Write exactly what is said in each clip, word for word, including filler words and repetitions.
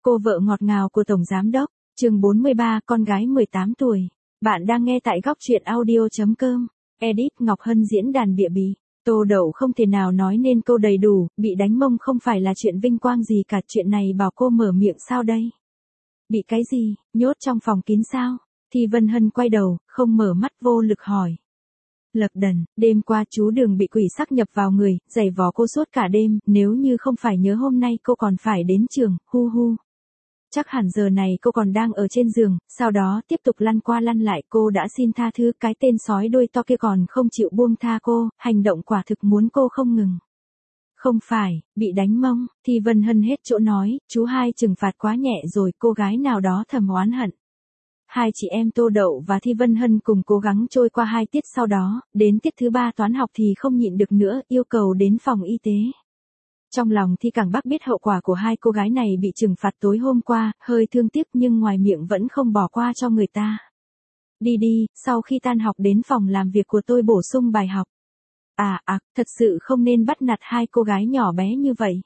Cô vợ ngọt ngào của Tổng Giám Đốc, chương bốn mươi ba, con gái mười tám tuổi. Bạn đang nghe tại góc truyện audio chấm com. Edit Ngọc Hân diễn đàn bịa bì. Tô Đậu không thể nào nói nên câu đầy đủ, bị đánh mông không phải là chuyện vinh quang gì cả, chuyện này bảo cô mở miệng sao đây? Bị cái gì, nhốt trong phòng kín sao? Thì Vân Hân quay đầu, không mở mắt, vô lực hỏi. Lật đần, đêm qua chú Đường bị quỷ sắc nhập vào người, giày vò cô suốt cả đêm, nếu như không phải nhớ hôm nay cô còn phải đến trường, hu hu. Chắc hẳn giờ này cô còn đang ở trên giường, sau đó tiếp tục lăn qua lăn lại, cô đã xin tha thứ, cái tên sói đuôi to kia còn không chịu buông tha cô, hành động quả thực muốn cô không ngừng. Không phải, bị đánh mông, thì Vân Hân hết chỗ nói, chú hai trừng phạt quá nhẹ rồi, cô gái nào đó thầm oán hận. Hai chị em Tô Đậu và Thi Vân Hân cùng cố gắng trôi qua hai tiết, sau đó, đến tiết thứ ba toán học thì không nhịn được nữa, yêu cầu đến phòng y tế. Trong lòng Thi càng Bắc biết hậu quả của hai cô gái này bị trừng phạt tối hôm qua, hơi thương tiếc nhưng ngoài miệng vẫn không bỏ qua cho người ta. Đi đi, sau khi tan học đến phòng làm việc của tôi bổ sung bài học. À à, thật sự không nên bắt nạt hai cô gái nhỏ bé như vậy.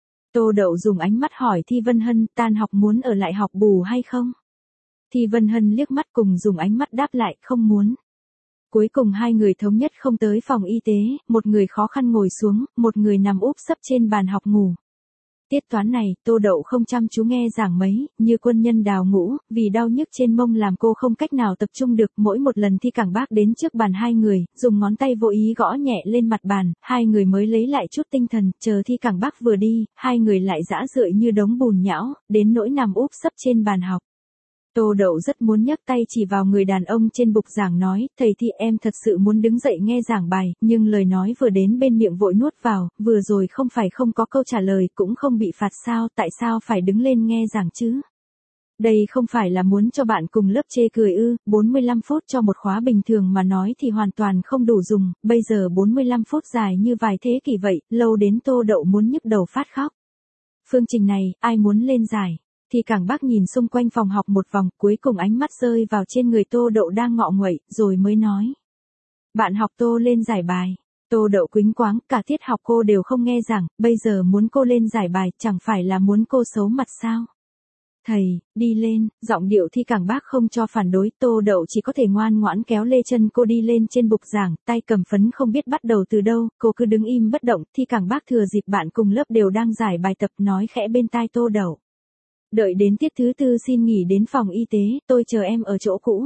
Tô Đậu dùng ánh mắt hỏi Thi Vân Hân, tan học muốn ở lại học bù hay không? Thi Vân Hân liếc mắt cùng dùng ánh mắt đáp lại, không muốn. Cuối cùng hai người thống nhất không tới phòng y tế, một người khó khăn ngồi xuống, một người nằm úp sấp trên bàn học ngủ. Tiết toán này, Tô Đậu không chăm chú nghe giảng mấy, như quân nhân đào ngũ, vì đau nhức trên mông làm cô không cách nào tập trung được, mỗi một lần Thi Càng Bác đến trước bàn hai người, dùng ngón tay vô ý gõ nhẹ lên mặt bàn, hai người mới lấy lại chút tinh thần, chờ Thi Càng Bác vừa đi, hai người lại dã rượi như đống bùn nhão, đến nỗi nằm úp sấp trên bàn học. Tô Đậu rất muốn nhấc tay chỉ vào người đàn ông trên bục giảng nói, thầy Thi em thật sự muốn đứng dậy nghe giảng bài, nhưng lời nói vừa đến bên miệng vội nuốt vào, vừa rồi không phải không có câu trả lời cũng không bị phạt sao, tại sao phải đứng lên nghe giảng chứ? Đây không phải là muốn cho bạn cùng lớp chê cười ư, bốn mươi lăm phút cho một khóa bình thường mà nói thì hoàn toàn không đủ dùng, bây giờ bốn mươi lăm phút dài như vài thế kỷ vậy, lâu đến Tô Đậu muốn nhức đầu phát khóc. Phương trình này, ai muốn lên giải? Thì Càng Bác nhìn xung quanh phòng học một vòng, cuối cùng ánh mắt rơi vào trên người Tô Đậu đang ngọ nguậy, rồi mới nói. Bạn học Tô lên giải bài. Tô Đậu quĩnh quáng, cả tiết học cô đều không nghe giảng, bây giờ muốn cô lên giải bài, chẳng phải là muốn cô xấu mặt sao? Thầy, đi lên, giọng điệu Thi Càng Bác không cho phản đối, Tô Đậu chỉ có thể ngoan ngoãn kéo lê chân cô đi lên trên bục giảng, tay cầm phấn không biết bắt đầu từ đâu, cô cứ đứng im bất động, Thi Càng Bác thừa dịp bạn cùng lớp đều đang giải bài tập nói khẽ bên tai Tô Đậu. Đợi đến tiết thứ tư xin nghỉ đến phòng y tế, tôi chờ em ở chỗ cũ.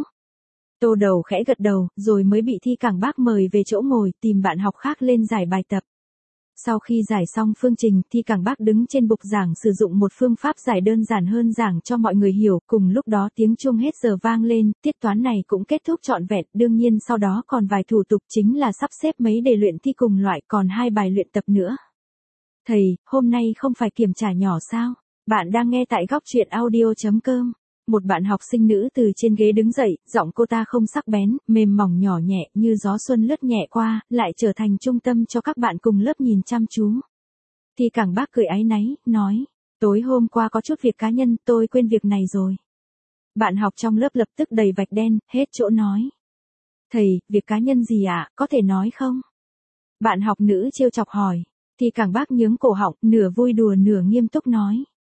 Tô Đậu khẽ gật đầu, rồi mới bị Thi Càng Bác mời về chỗ ngồi, tìm bạn học khác lên giải bài tập. Sau khi giải xong phương trình, Thi Càng Bác đứng trên bục giảng sử dụng một phương pháp giải đơn giản hơn giảng cho mọi người hiểu, cùng lúc đó tiếng chuông hết giờ vang lên, tiết toán này cũng kết thúc trọn vẹn, đương nhiên sau đó còn vài thủ tục chính là sắp xếp mấy đề luyện thi cùng loại, còn hai bài luyện tập nữa. Thầy, hôm nay không phải kiểm tra nhỏ sao? Bạn đang nghe tại góc truyện audio chấm com. Một bạn học sinh nữ từ trên ghế đứng dậy, giọng cô ta không sắc bén, mềm mỏng nhỏ nhẹ như gió xuân lướt nhẹ qua, lại trở thành trung tâm cho các bạn cùng lớp nhìn chăm chú. Thì Càng Bác cười áy náy, nói, tối hôm qua có chút việc cá nhân, tôi quên việc này rồi. Bạn học trong lớp lập tức đầy vạch đen, hết chỗ nói. Thầy, việc cá nhân gì ạ, à? Có thể nói không? Bạn học nữ trêu chọc hỏi. Thì Càng Bác nhướng cổ họng, nửa vui đùa nửa nghiêm túc nói.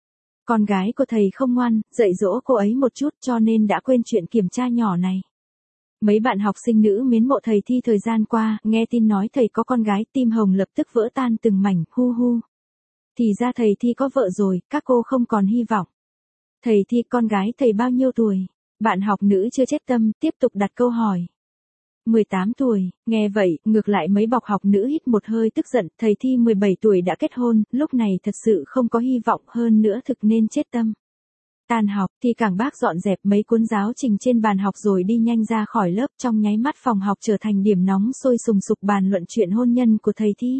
Con gái của thầy không ngoan, dạy dỗ cô ấy một chút cho nên đã quên chuyện kiểm tra nhỏ này. Mấy bạn học sinh nữ mến mộ thầy Thi thời gian qua, nghe tin nói thầy có con gái, tim hồng lập tức vỡ tan từng mảnh, hu hu. Thì ra thầy Thi có vợ rồi, các cô không còn hy vọng. Thầy Thi, con gái thầy bao nhiêu tuổi? Bạn học nữ chưa chết tâm, tiếp tục đặt câu hỏi. mười tám tuổi, nghe vậy, ngược lại mấy bọc học nữ hít một hơi tức giận, thầy Thi mười bảy tuổi đã kết hôn, lúc này thật sự không có hy vọng, hơn nữa thực nên chết tâm. Tan học, Thi Càng Bác dọn dẹp mấy cuốn giáo trình trên bàn học rồi đi nhanh ra khỏi lớp, trong nháy mắt phòng học trở thành điểm nóng sôi sùng sục bàn luận chuyện hôn nhân của thầy Thi.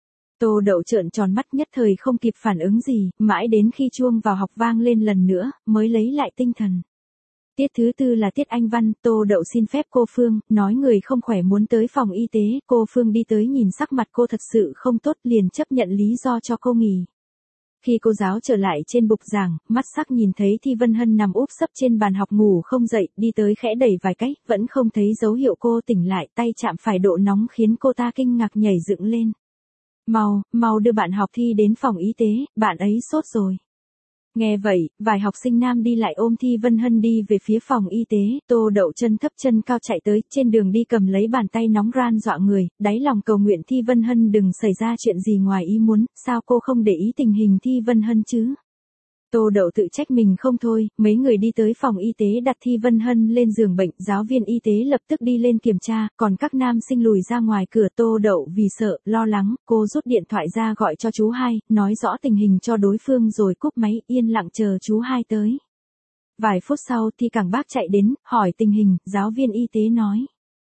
Tô Đậu trợn tròn mắt nhất thời không kịp phản ứng gì, mãi đến khi chuông vào học vang lên lần nữa, mới lấy lại tinh thần. Tiết thứ tư là tiết Anh văn, Tô Đậu xin phép cô Phương, nói người không khỏe muốn tới phòng y tế, cô Phương đi tới nhìn sắc mặt cô thật sự không tốt liền chấp nhận lý do cho cô nghỉ. Khi cô giáo trở lại trên bục giảng, mắt sắc nhìn thấy Thi Vân Hân nằm úp sấp trên bàn học ngủ không dậy, đi tới khẽ đẩy vài cái, vẫn không thấy dấu hiệu cô tỉnh lại, tay chạm phải độ nóng khiến cô ta kinh ngạc nhảy dựng lên. Mau, mau đưa bạn học Thi đến phòng y tế, bạn ấy sốt rồi. Nghe vậy, vài học sinh nam đi lại ôm Thi Vân Hân đi về phía phòng y tế, Tô Đậu chân thấp chân cao chạy tới, trên đường đi cầm lấy bàn tay nóng ran dọa người, đáy lòng cầu nguyện Thi Vân Hân đừng xảy ra chuyện gì ngoài ý muốn, sao cô không để ý tình hình Thi Vân Hân chứ? Tô Đậu tự trách mình không thôi, mấy người đi tới phòng y tế đặt Thi Vân Hân lên giường bệnh, giáo viên y tế lập tức đi lên kiểm tra, còn các nam sinh lùi ra ngoài cửa. Tô Đậu vì sợ, lo lắng, cô rút điện thoại ra gọi cho chú hai, nói rõ tình hình cho đối phương rồi cúp máy, yên lặng chờ chú hai tới. Vài phút sau thì Cảng Bác chạy đến, hỏi tình hình, giáo viên y tế nói.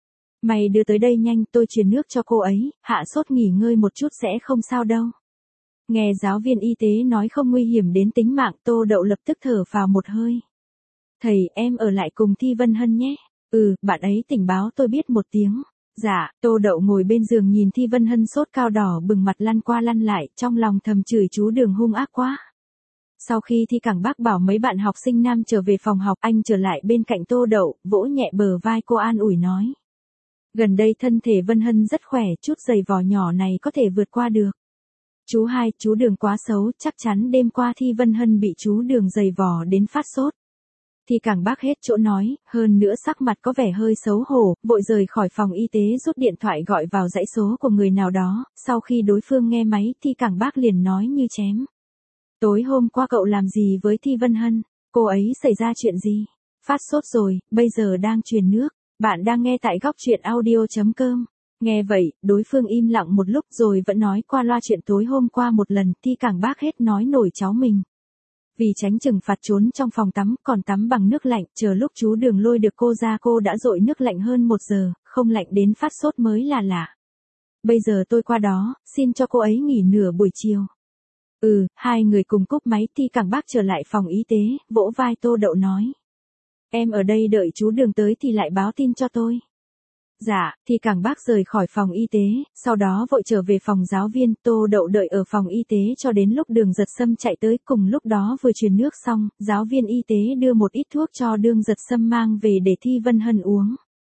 Mày đưa tới đây nhanh, tôi truyền nước cho cô ấy, hạ sốt nghỉ ngơi một chút sẽ không sao đâu. Nghe giáo viên y tế nói không nguy hiểm đến tính mạng, Tô Đậu lập tức thở phào một hơi. Thầy, em ở lại cùng Thi Vân Hân nhé. Ừ, bạn ấy tỉnh báo tôi biết một tiếng. Dạ, Tô Đậu ngồi bên giường nhìn Thi Vân Hân sốt cao đỏ bừng mặt lăn qua lăn lại, trong lòng thầm chửi chú Đường hung ác quá. Sau khi Thi Cảng Bác bảo mấy bạn học sinh nam trở về phòng học, anh trở lại bên cạnh Tô Đậu, vỗ nhẹ bờ vai cô an ủi nói. Gần đây thân thể Vân Hân rất khỏe, chút giày vò nhỏ này có thể vượt qua được. Chú hai, chú Đường quá xấu, chắc chắn đêm qua Thi Vân Hân bị chú Đường giày vò đến phát sốt. Thi Cảng Bác hết chỗ nói, hơn nữa sắc mặt có vẻ hơi xấu hổ, vội rời khỏi phòng y tế rút điện thoại gọi vào dãy số của người nào đó, sau khi đối phương nghe máy, Thi Cảng Bác liền nói như chém. Tối hôm qua cậu làm gì với Thi Vân Hân? Cô ấy xảy ra chuyện gì? Phát sốt rồi, bây giờ đang truyền nước. Bạn đang nghe tại góc truyện audio chấm com. Nghe vậy, đối phương im lặng một lúc rồi vẫn nói qua loa chuyện tối hôm qua một lần, Thi Cảng Bác hết nói nổi cháu mình. Vì tránh trừng phạt trốn trong phòng tắm, còn tắm bằng nước lạnh, chờ lúc chú Đường lôi được cô ra cô đã dội nước lạnh hơn một giờ, không lạnh đến phát sốt mới là lạ. Bây giờ tôi qua đó, xin cho cô ấy nghỉ nửa buổi chiều. Ừ, hai người cùng cúp máy. Thi Cảng Bác trở lại phòng y tế, vỗ vai Tô Đậu nói. Em ở đây đợi chú Đường tới thì lại báo tin cho tôi. Dạ, Thi Cảng Bác rời khỏi phòng y tế, sau đó vội trở về phòng giáo viên. Tô Đậu đợi ở phòng y tế cho đến lúc Đường Giật Sâm chạy tới, cùng lúc đó vừa truyền nước xong, giáo viên y tế đưa một ít thuốc cho Đường Giật Sâm mang về để Thi Vân Hân uống.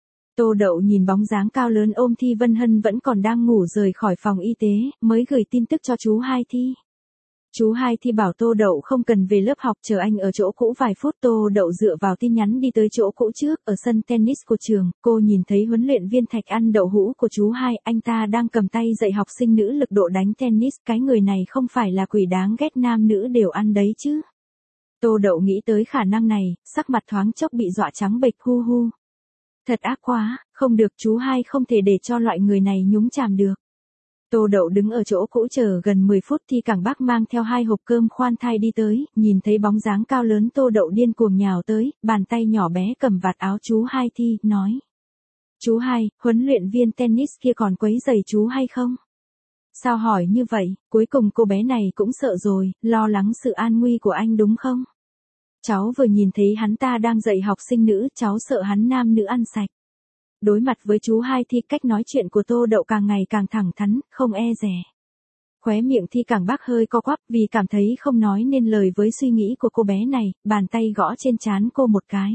Tô Đậu nhìn bóng dáng cao lớn ôm Thi Vân Hân vẫn còn đang ngủ rời khỏi phòng y tế, mới gửi tin tức cho chú hai Thi. Chú hai Thi bảo Tô Đậu không cần về lớp học, chờ anh ở chỗ cũ vài phút. Tô Đậu dựa vào tin nhắn đi tới chỗ cũ trước, ở sân tennis của trường, cô nhìn thấy huấn luyện viên Thạch ăn đậu hũ của chú hai, anh ta đang cầm tay dạy học sinh nữ lực độ đánh tennis, cái người này không phải là quỷ đáng ghét nam nữ đều ăn đấy chứ. Tô Đậu nghĩ tới khả năng này, sắc mặt thoáng chốc bị dọa trắng bệch hu hu. Thật ác quá, không được, chú hai không thể để cho loại người này nhúng chàm được. Tô Đậu đứng ở chỗ cũ chờ gần mười phút. Thi Cảng Bác mang theo hai hộp cơm khoan thai đi tới, nhìn thấy bóng dáng cao lớn Tô Đậu điên cuồng nhào tới, bàn tay nhỏ bé cầm vạt áo chú hai Thi, nói. Chú hai, huấn luyện viên tennis kia còn quấy rầy chú hay không? Sao hỏi như vậy, cuối cùng cô bé này cũng sợ rồi, lo lắng sự an nguy của anh đúng không? Cháu vừa nhìn thấy hắn ta đang dạy học sinh nữ, cháu sợ hắn nam nữ ăn sạch. Đối mặt với chú hai Thi, cách nói chuyện của Tô Đậu càng ngày càng thẳng thắn, không e dè. Khóe miệng Thi Cảng Bác hơi co quắp vì cảm thấy không nói nên lời với suy nghĩ của cô bé này, bàn tay gõ trên trán cô một cái.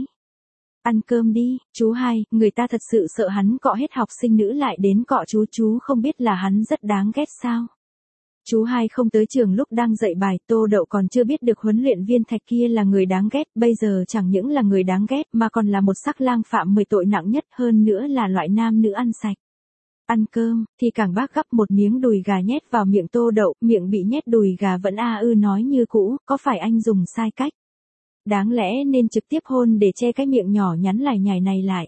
Ăn cơm đi, chú hai, người ta thật sự sợ hắn cọ hết học sinh nữ lại đến cọ chú, chú không biết là hắn rất đáng ghét sao? Chú hai không tới trường lúc đang dạy bài, Tô Đậu còn chưa biết được huấn luyện viên Thạch kia là người đáng ghét, bây giờ chẳng những là người đáng ghét mà còn là một sắc lang phạm mười tội nặng nhất, hơn nữa là loại nam nữ ăn sạch. Ăn cơm, thì Cảng Bác gắp một miếng đùi gà nhét vào miệng Tô Đậu, miệng bị nhét đùi gà vẫn a ư nói như cũ, có phải anh dùng sai cách? Đáng lẽ nên trực tiếp hôn để che cái miệng nhỏ nhắn lải nhải này lại.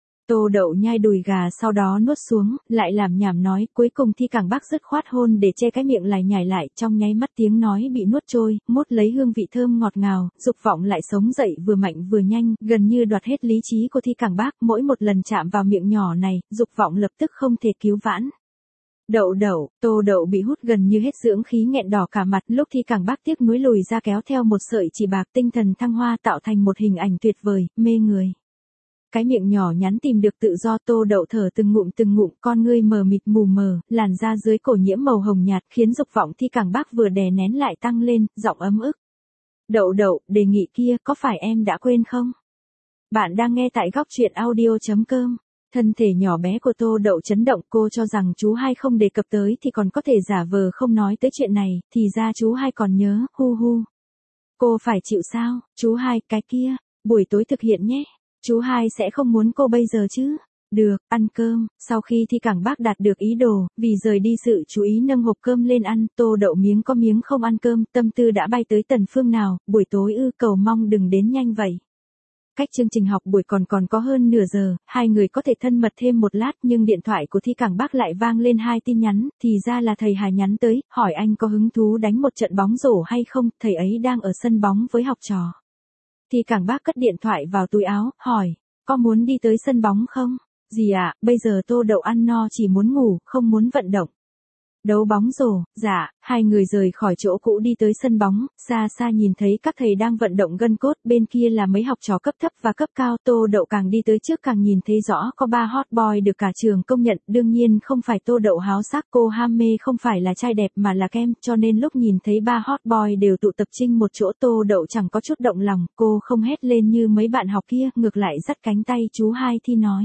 Tô Đậu nhai đùi gà sau đó nuốt xuống, lại làm nhảm nói, cuối cùng Thi Cảng Bác dứt khoát hôn để che cái miệng lải nhải lại, trong nháy mắt tiếng nói bị nuốt trôi, mút lấy hương vị thơm ngọt ngào, dục vọng lại sống dậy vừa mạnh vừa nhanh, gần như đoạt hết lý trí của Thi Cảng Bác, mỗi một lần chạm vào miệng nhỏ này, dục vọng lập tức không thể cứu vãn. Đậu đậu, Tô Đậu bị hút gần như hết dưỡng khí nghẹn đỏ cả mặt, lúc Thi Cảng Bác tiếc nuối lùi ra kéo theo một sợi chỉ bạc, tinh thần thăng hoa tạo thành một hình ảnh tuyệt vời, mê người. Cái miệng nhỏ nhắn tìm được tự do. Tô Đậu thở từng ngụm từng ngụm, con ngươi mờ mịt mù mờ, làn da dưới cổ nhiễm màu hồng nhạt, khiến dục vọng Thi Cảng Bác vừa đè nén lại tăng lên, giọng ấm ức. Đậu đậu, đề nghị kia, có phải em đã quên không? Bạn đang nghe tại góc truyện audio chấm com. Thân thể nhỏ bé của Tô Đậu chấn động, cô cho rằng chú hai không đề cập tới thì còn có thể giả vờ không nói tới chuyện này, thì ra chú hai còn nhớ, hu hu. Cô phải chịu sao, chú hai, cái kia, buổi tối thực hiện nhé. Chú hai sẽ không muốn cô bây giờ chứ. Được, ăn cơm. Sau khi Thi Cảng Bác đạt được ý đồ, vì rời đi sự chú ý nâng hộp cơm lên ăn, Tô Đậu miếng có miếng không ăn cơm, tâm tư đã bay tới Tần Phương nào, buổi tối ư, cầu mong đừng đến nhanh vậy. Cách chương trình học buổi còn còn có hơn nửa giờ, hai người có thể thân mật thêm một lát nhưng điện thoại của Thi Cảng Bác lại vang lên hai tin nhắn, thì ra là thầy Hà nhắn tới, hỏi anh có hứng thú đánh một trận bóng rổ hay không, thầy ấy đang ở sân bóng với học trò. Thi Cảng Bác cất điện thoại vào túi áo, hỏi, có muốn đi tới sân bóng không? Gì ạ, à, bây giờ Tô Đậu ăn no chỉ muốn ngủ, không muốn vận động. Đấu bóng rổ, dạ, hai người rời khỏi chỗ cũ đi tới sân bóng, xa xa nhìn thấy các thầy đang vận động gân cốt, bên kia là mấy học trò cấp thấp và cấp cao, Tô Đậu càng đi tới trước càng nhìn thấy rõ có ba hot boy được cả trường công nhận, đương nhiên không phải Tô Đậu háo sắc, cô ham mê không phải là trai đẹp mà là kem, cho nên lúc nhìn thấy ba hot boy đều tụ tập trinh một chỗ Tô Đậu chẳng có chút động lòng, cô không hét lên như mấy bạn học kia, ngược lại dắt cánh tay chú hai Thi nói.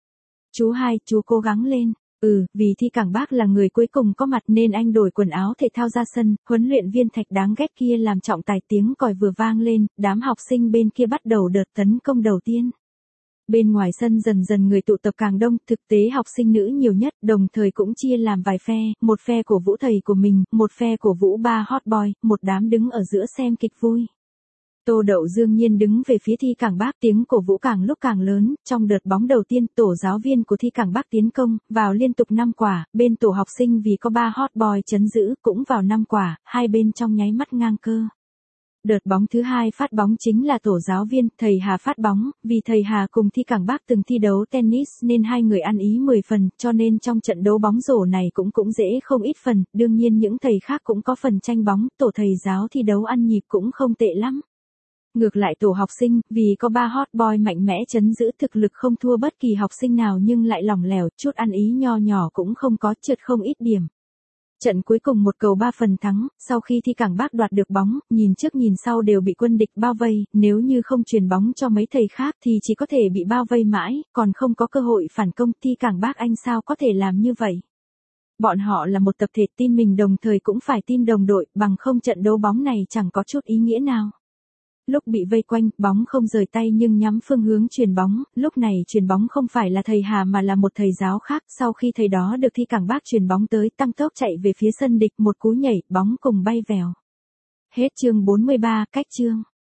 Chú hai, chú cố gắng lên. Ừ, vì Thi Cảng Bác là người cuối cùng có mặt nên anh đổi quần áo thể thao ra sân, huấn luyện viên Thạch đáng ghét kia làm trọng tài, tiếng còi vừa vang lên, đám học sinh bên kia bắt đầu đợt tấn công đầu tiên. Bên ngoài sân dần dần người tụ tập càng đông, thực tế học sinh nữ nhiều nhất, đồng thời cũng chia làm vài phe, một phe cổ vũ thầy của mình, một phe cổ vũ ba hot boy, một đám đứng ở giữa xem kịch vui. Tô Đậu đương nhiên đứng về phía Thi Cảng Bác, tiếng cổ vũ càng lúc càng lớn, trong đợt bóng đầu tiên, tổ giáo viên của Thi Cảng Bác tiến công, vào liên tục năm quả, bên tổ học sinh vì có ba hot boy chấn giữ, cũng vào năm quả, hai bên trong nháy mắt ngang cơ. Đợt bóng thứ hai phát bóng chính là tổ giáo viên, thầy Hà phát bóng, vì thầy Hà cùng Thi Cảng Bác từng thi đấu tennis nên hai người ăn ý mười phần, cho nên trong trận đấu bóng rổ này cũng cũng dễ không ít phần, đương nhiên những thầy khác cũng có phần tranh bóng, tổ thầy giáo thi đấu ăn nhịp cũng không tệ lắm. Ngược lại tổ học sinh, vì có ba hot boy mạnh mẽ chấn giữ thực lực không thua bất kỳ học sinh nào nhưng lại lỏng lẻo, chút ăn ý nho nhỏ cũng không có, trượt không ít điểm. Trận cuối cùng một cầu ba phần thắng, sau khi Thi Cảng Bác đoạt được bóng, nhìn trước nhìn sau đều bị quân địch bao vây, nếu như không truyền bóng cho mấy thầy khác thì chỉ có thể bị bao vây mãi, còn không có cơ hội phản công. Thi Cảng Bác anh sao có thể làm như vậy? Bọn họ là một tập thể, tin mình đồng thời cũng phải tin đồng đội, bằng không trận đấu bóng này chẳng có chút ý nghĩa nào. Lúc bị vây quanh, bóng không rời tay nhưng nhắm phương hướng chuyền bóng, lúc này chuyền bóng không phải là thầy Hà mà là một thầy giáo khác, sau khi thầy đó được Thi Cảng Bác chuyền bóng tới, tăng tốc chạy về phía sân địch, một cú nhảy, bóng cùng bay vèo. Hết chương bốn mươi ba, cách chương.